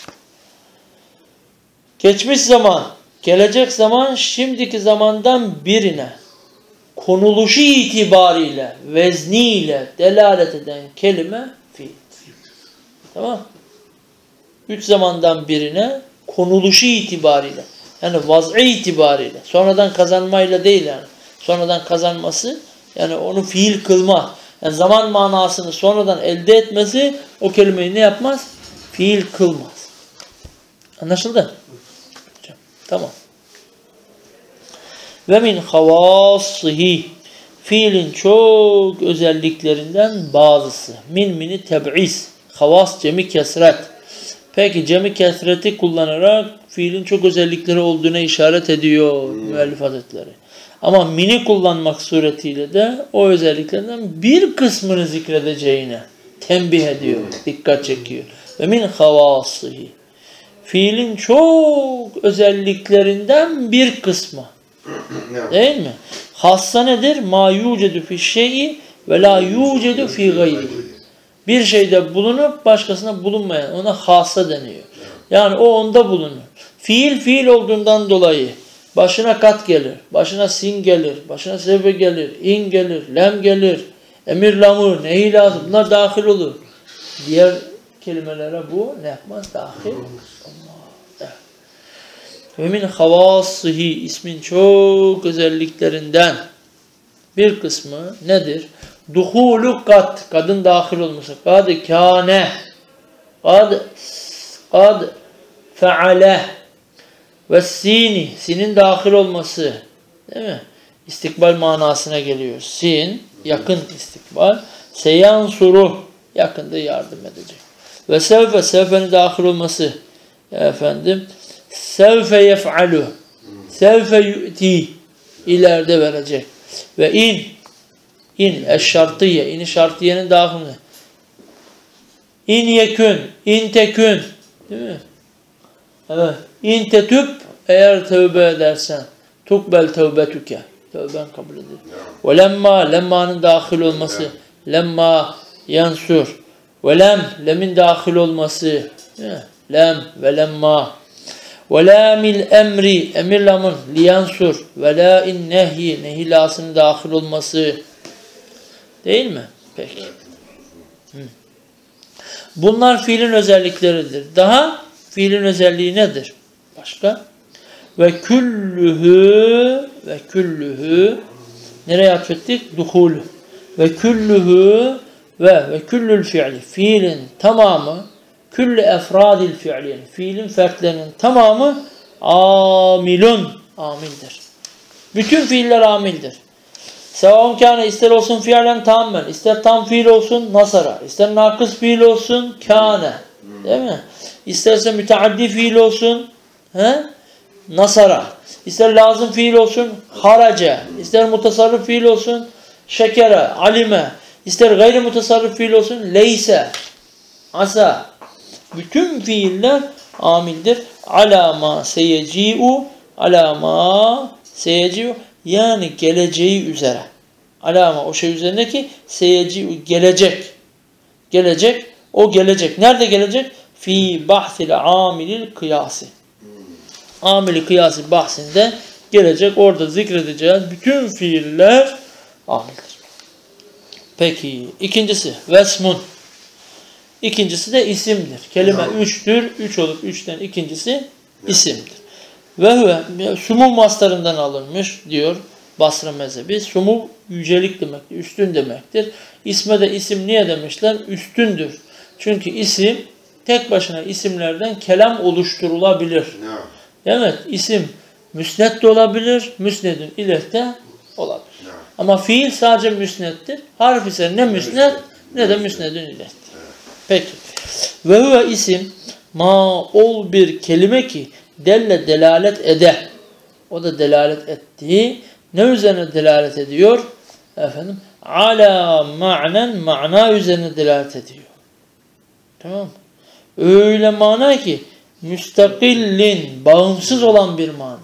Geçmiş zaman, gelecek zaman, şimdiki zamandan birine konuluşu itibariyle, vezniyle delalet eden kelime fiil. Tamam. Üç zamandan birine konuluşu itibariyle, yani vaz'i itibariyle, sonradan kazanmayla değil yani. Sonradan kazanması, yani onu fiil kılma. Yani zaman manasını sonradan elde etmesi o kelimeyi ne yapmaz? Fiil kılmaz. Anlaşıldı? Tamam. Ve min havasihi, fiilin çok özelliklerinden bazısı. Mini teb'is. Havas cemi kesret. Peki cemi kesreti kullanarak fiilin çok özellikleri olduğuna işaret ediyor müellif hazretleri. Ama mini kullanmak suretiyle de o özelliklerden bir kısmını zikredeceğine tembih ediyor, dikkat çekiyor. Ve min havasihi. Fiilin çok özelliklerinden bir kısmı. Değil mi? Hassa nedir? Ma yucedu fi şey'i ve la yucedu fi gayri. Bir şeyde bulunup başkasına bulunmayan, ona hassa deniyor. Yani o onda bulunur. Fiil olduğundan dolayı başına kat gelir, başına sin gelir, başına sebebe gelir, in gelir, lem gelir, emir lamur, nehi lazım. Bunlar dahil olur. Diğer kelimelere bu ne yapmaz? Dahil olmaz. Ve min havasihi, ismin çok özelliklerinden bir kısmı nedir? Duhulu kad, kadın dahil olması. Kad kâne, kad feale ve sini, sinin dahil olması. Değil mi? İstikbal manasına geliyor. Sin, yakın istikbal. Seyansuru, yakında yardım edecek. Ve sevfe, sevfenin dahil olması. Efendim, sevfe yef'alu, sevfe yu'ti, ileride verecek. Ve in eşşartiye, in şartiyenin dahili. İn yekün, in tekün, değil mi? Evet. İn tetüb, eğer tövbe edersen, tukbel tövbetüke, tövben kabul edilir. Ve lemmanın dahil olması, lemma yansur. Ve lemin dahil olması, lem ve lemma. Ve lamil emri, emir lamın liyansur. Ve la'in nehyi, nehilasının dahil olması. Değil mi? Peki. Bunlar fiilin özellikleridir. Daha fiilin özelliği nedir? Başka? Ve küllühü nereye atfettik? Duhulü. Ve küllühü ve küllül fiili. Fiilin tamamı, küllü efradil fiili. Yani fiilin fertlerinin tamamı amilun. Amildir. Bütün fiiller amildir. Sevaun kâne, ister olsun fiilen tammen, ister tam fiil olsun nasara, ister nakıs fiil olsun kâne. Değil mi? İsterse müteaddi fiil olsun nasara. İster lazım fiil olsun harace. İster mutasarrıf fiil olsun şekere, alime. İster gayri mutasarrıf fiil olsun leyse, asa. Bütün fiiller amildir. Alama seyeci'u, yani geleceği üzere. Alama o şey üzerindeki seyeci'u, gelecek. O gelecek. Nerede gelecek? Fi bahsil amilil kıyası. Amili kıyası bahsinde gelecek. Orada zikredeceğiz. Bütün fiiller amildir. Peki. İkincisi vesmun. İkincisi de isimdir. Kelime üçtür. Üç olup üçten ikincisi isimdir. Ve sumul mastarından alınmış diyor Basra mezhebi. Sumul yücelik demektir. Üstün demektir. İsme de isim niye demişler? Üstündür. Çünkü isim tek başına isimlerden kelam oluşturulabilir. Evet, isim müsned de olabilir, müsnedün ileh de olabilir. Ama fiil sadece müsneddir. Harf ise ne müsned ne de müsnedün ilehtir. Peki. Ve huve isim ma ol bir kelime ki delle delalet ede. O da delalet ettiği. Ne üzerine delalet ediyor? Efendim, ala ma'nen, mana üzerine delalet ediyor. Tamam mı? Öyle mana ki müstakillin, bağımsız olan bir mana.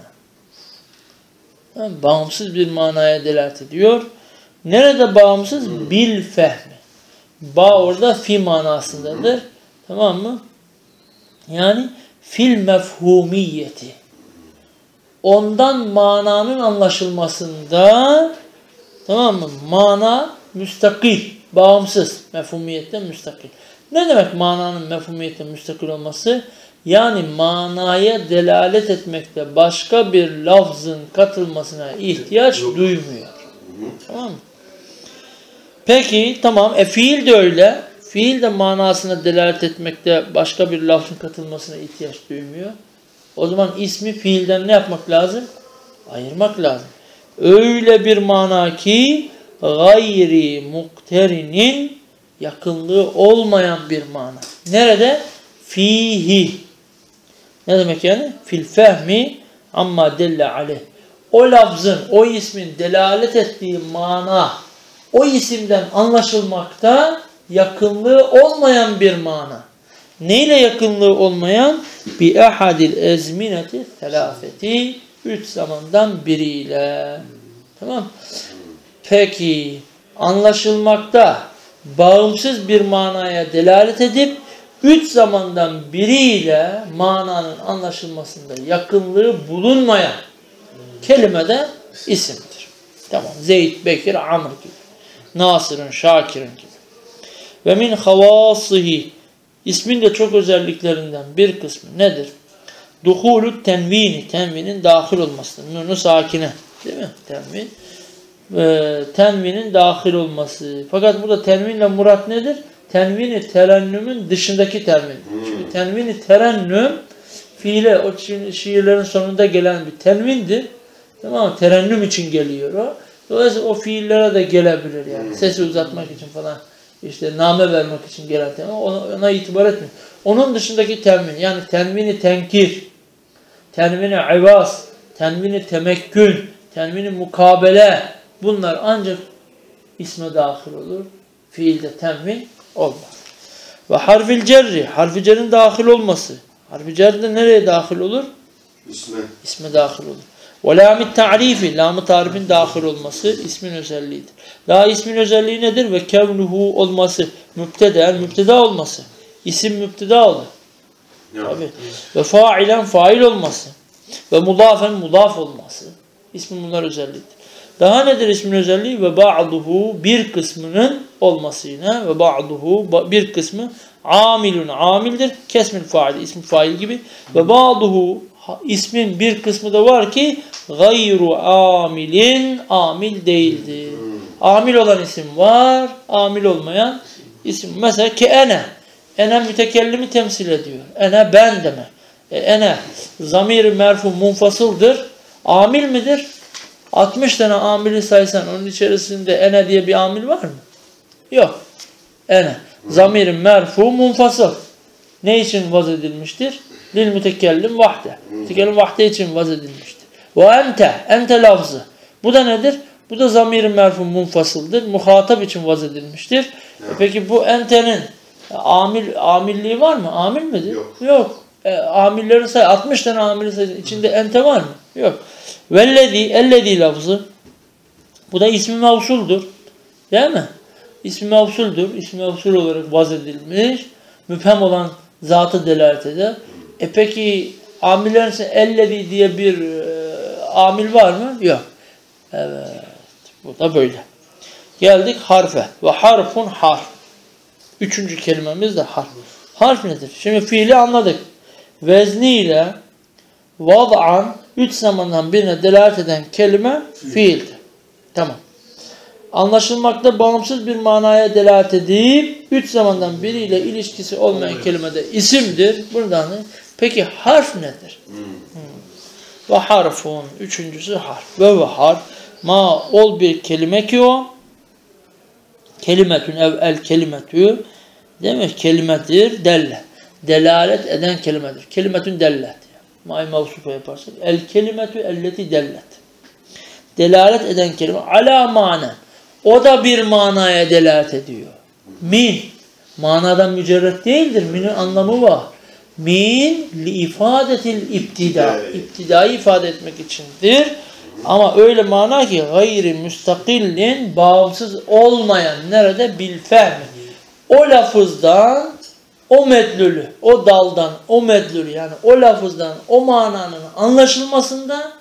Yani bağımsız bir manaya delalet ediyor. Nerede bağımsız? Bil fehmi. Ba orada fi manasındadır. Tamam mı? Yani fil mefhumiyeti. Ondan mananın anlaşılmasında, tamam mı? Mana müstakil, bağımsız. Mefhumiyetten müstakil. Ne demek mananın mefhumiyetten müstakil olması? Yani manaya delalet etmekte başka bir lafzın katılmasına ihtiyaç duymuyor. Tamam mı? Peki tamam. Fiil de öyle. Fiil de manasına delalet etmekte başka bir lafzın katılmasına ihtiyaç duymuyor. O zaman ismi fiilden ne yapmak lazım? Ayırmak lazım. Öyle bir mana ki gayri mukterinin, yakınlığı olmayan bir mana. Nerede? Fihi. Ne demek yani? Fil fehmi amma delle aleyh. O lafzın, o ismin delalet ettiği mana o isimden anlaşılmakta yakınlığı olmayan bir mana. Neyle yakınlığı olmayan? Bi ehadil ezmineti selafeti, 3 zamandan biriyle. Tamam. Peki anlaşılmakta bağımsız bir manaya delalet edip 3 zamandan biriyle mananın anlaşılmasında yakınlığı bulunmayan kelime de isimdir. Tamam. Zeyd, Bekir, Amr gibi. Nasır'ın, Şakir'in gibi. Ve min havasihi, ismin de çok özelliklerinden bir kısmı nedir? Duhulü tenvini. Tenvinin dahil olması. Nunu sakine. Değil mi? Tenvin. Tenvinin dahil olması. Fakat burada tenvinle murat nedir? Tenvini terennümün dışındaki tenvin. Çünkü tenvini terennüm fiile, o şiirlerin sonunda gelen bir tenvindir. Tamam mı? Terennüm için geliyor o. Dolayısıyla o fiillere de gelebilir yani. Sesi uzatmak için falan, işte name vermek için gelen tenvin. Ona itibar etmiyor. Onun dışındaki tenvin, yani tenvini tenkir, tenvini ivaz, tenvini temekkün, tenvini mukabele, bunlar ancak isme dahil olur. Fiilde tenvin olmaz. Ve harfil cerri, harfi cerrin dahil olması. Harfi cerri de nereye dahil olur? İsme dahil olur. Ve lam-ı ta'rifi, lam-ı tarifin dahil olması ismin özelliğidir. Daha ismin özelliği nedir? Ve kevnuhu olması, müpteda olması. İsim müpteda olur. Tabii. Ve failen fail olması. Ve mudafen mudaf olması. İsmin bunlar özelliğidir. Daha nedir ismin özelliği? Ve ba'duhu, bir kısmının olması yine. Ve ba'duhu, bir kısmı amilun, amildir. Kesmil fail, ismi fail gibi. Ve ba'duhu, ismin bir kısmı da var ki gayru amilin, amil değildir. Amil olan isim var, amil olmayan isim. Mesela ki ene. Ene mütekellimi temsil ediyor. Ene ben demek. Ene zamir-i merfu munfasıldır. Amil midir? 60 tane amili saysan onun içerisinde ene diye bir amil var mı? Yok. Ene. Zamir-i merfu munfasıl. Ne için vaz edilmiştir? Lil mütekellim vahde. Mütekellim vahde için vaz edilmiştir. Ve ente. Ente lafzı. Bu da nedir? Bu da zamir-i merfu munfasıldır. Muhatap için vaz edilmiştir. Peki bu entenin amilliği var mı? Amil midir? Yok. Amilleri say. 60 tane amili say. İçinde ente var mı? Yok. Vellezi lafzı. Bu da ismi mevsuldur. Değil mi? İsmi mevsuldür. İsmi mevsul olarak vaz edilmiş. Müphem olan zatı delalet eder. Peki amillerin içinde ellezi diye bir amil var mı? Yok. Evet. Bu da böyle. Geldik harfe. Ve harfun harf. Üçüncü kelimemiz de harf. Harf nedir? Şimdi fiili anladık. Vezniyle vad'an 3 zamandan birine delalet eden kelime fiildir. Tamam. Anlaşılmakta bağımsız bir manaya delalet edip 3 zamandan biriyle ilişkisi olmayan kelime de isimdir. Buradan peki harf nedir? Ve harfun. Üçüncüsü harf. Ve harf. Ma ol bir kelime ki o. Kelimetün ev el kelimetü. Demek kelimedir. Delle. Delalet eden kelimedir. Kelimetün dellet. Ma'y mevsufa yaparsak. El kelimetü elleti dellet. Delalet eden kelime. Ala manen. O da bir manaya delalet ediyor. Min. Manadan mücerret değildir. Min'in anlamı var. Min li ifadetil ibtida. İptidayı ifade etmek içindir. Ama öyle mana ki gayri müstakillin, bağımsız olmayan, nerede? Bil fehmi. O lafızdan, o medlülü, o daldan, o medlülü, yani o lafızdan, o mananın anlaşılmasında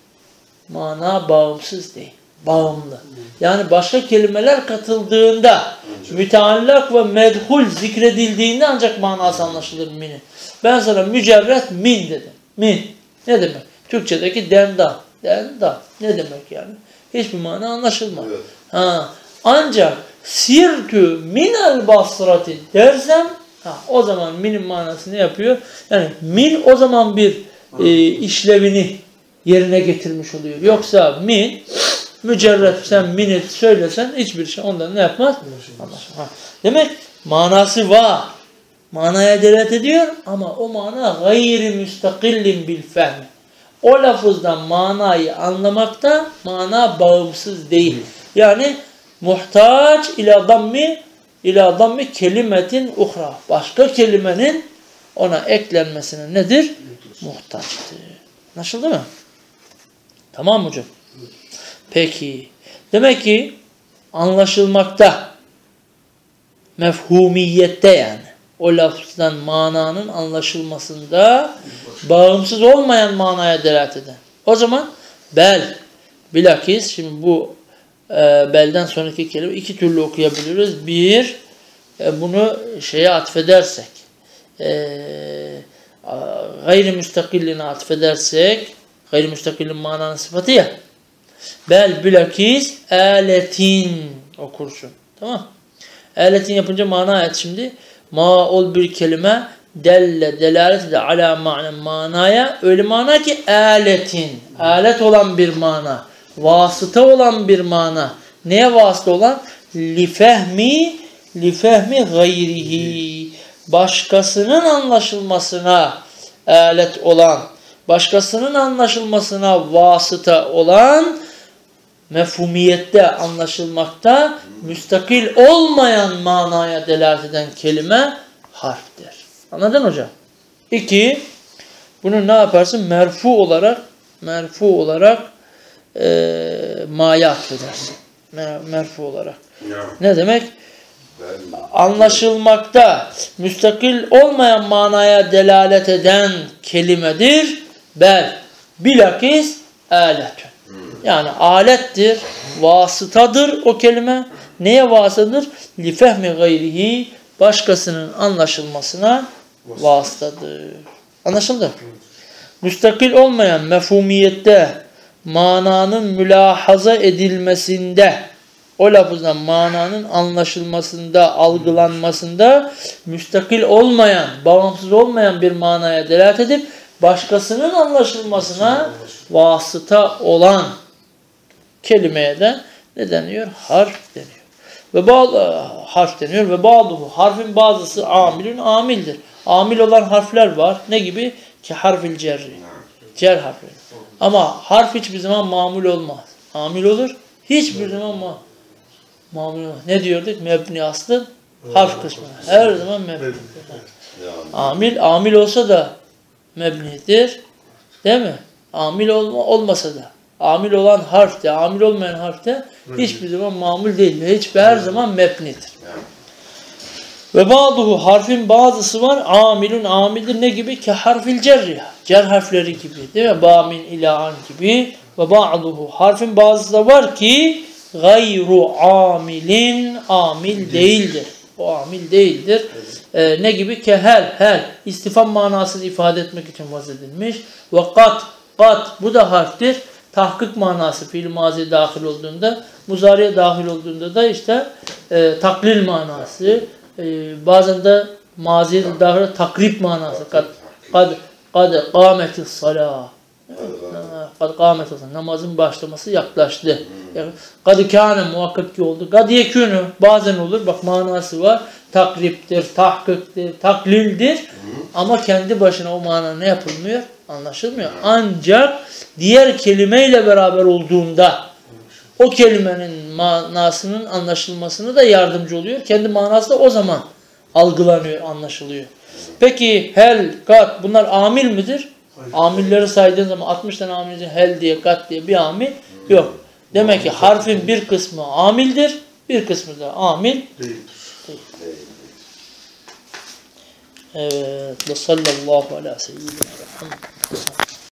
mana bağımsız değil. Bağımlı. Yani başka kelimeler katıldığında, müteallak ve medhul zikredildiğinde ancak manası anlaşılır minin. Ben sana mücerret min dedim. Min. Ne demek? Türkçedeki denda. Denda. Ne demek yani? Hiçbir mana anlaşılmaz. Evet. Ancak sirtü minel basrati dersem o zaman minin manası ne yapıyor? Yani min o zaman bir işlevini yerine getirmiş oluyor. Yoksa min mücerret, sen mini söylesen hiçbir şey ondan ne yapmaz? Anlaşılmaz. Demek manası var. Manaya delalet ediyor ama o mana gayri müstakillin bil fehmi. O lafızdan manayı anlamakta mana bağımsız değil. Yani muhtaç ila dammi kelimetin uhra. Başka kelimenin ona eklenmesine nedir? Muhtaçtır. Anlaşıldı mı? Tamam mı hocam? Peki. Demek ki anlaşılmakta, mefhumiyette yani o lafızdan mananın anlaşılmasında bağımsız olmayan manaya delalet eden. O zaman bel, bilakis şimdi bu belden sonraki kelime iki türlü okuyabiliriz. Bir, bunu şeye atfedersek, gayri müstakilline atfedersek, gayri müstakilin mananın sıfatı ya. Bel bilakis aletin okursun. Tamam. Aletin yapınca mana et şimdi. Ma ol bir kelime delle delalet de ala manaya öyle mana ki aletin. Alet olan bir mana. Vasıta olan bir mana. Neye vasıta olan? Li fehmi gayrihi. Başkasının anlaşılmasına alet olan, başkasının anlaşılmasına vasıta olan, mefhumiyette anlaşılmakta müstakil olmayan manaya delalet eden kelime harftir. Anladın hocam? 2. Bunu ne yaparsın? Merfu olarak maya atfedersin. Merfu olarak. Ne demek? Anlaşılmakta müstakil olmayan manaya delalet eden kelimedir. Bel bilakis aletün. Yani alettir, vasıtadır o kelime. Neye vasıtadır? Li fehmi gayrihi, başkasının anlaşılmasına vasıtadır. Anlaşıldı? Müstakil olmayan mefhumiyette mananın mülahaza edilmesinde, o lafızdan mananın anlaşılmasında, algılanmasında müstakil olmayan, bağımsız olmayan bir manaya delalet edip başkasının anlaşılmasına vasıta olan kelimeye de ne deniyor? Harf deniyor. Ve harf deniyor ve bazı harfin bazısı amildir. Amil olan harfler var. Ne gibi? Ki harfil cerri. Cer harfi. Ama harf hiçbir zaman mamul olmaz. Amil olur. Hiçbir zaman mamul olmaz. Ne diyorduk? Mebni aslı harf kısmı. Her zaman mebni. Amil olsa da mebnidir. Değil mi? Amil olmasa da. Amil olan harf de, amil olmayan harf de hiçbir zaman mamul değil. Her zaman mebnidir. Ve bazı harfin bazısı var. Amildir. Ne gibi? Ki harfil cerri. Cer harfleri gibi. Değil mi? Ba, min, ila, an gibi. Ve bazı harfin bazısı da var ki gayru amilin, amil değildir. O amil değildir. Ne gibi? Ki hel. İstifam manasını ifade etmek için vazedilmiş. Ve kat. Bu da harftir. Tahkik manası fiil mazi dahil olduğunda, muzariye dahil olduğunda da işte taklil manası, bazen de maziye dahil takrib manası. Kad kâmetis salâh. Kad kâmetis salâh. Namazın başlaması yaklaştı. Kad kâne muhakkak ki oldu. Kad yekûnü bazen olur. Bak manası var. Takriptir, tahkiktir, taklildir. Ama kendi başına o mana ne yapılmıyor? Anlaşılmıyor. Ancak diğer kelimeyle beraber olduğunda o kelimenin manasının anlaşılmasına da yardımcı oluyor. Kendi manası da o zaman algılanıyor, anlaşılıyor. Peki hel, kat bunlar amil midir? Amilleri saydığın zaman 60 tane amil için hel diye, kat diye bir amil yok. Demek ki harfin bir kısmı amildir, bir kısmı da amil değil. Evet. Ve sallallahu ala seyyidina Muhammed.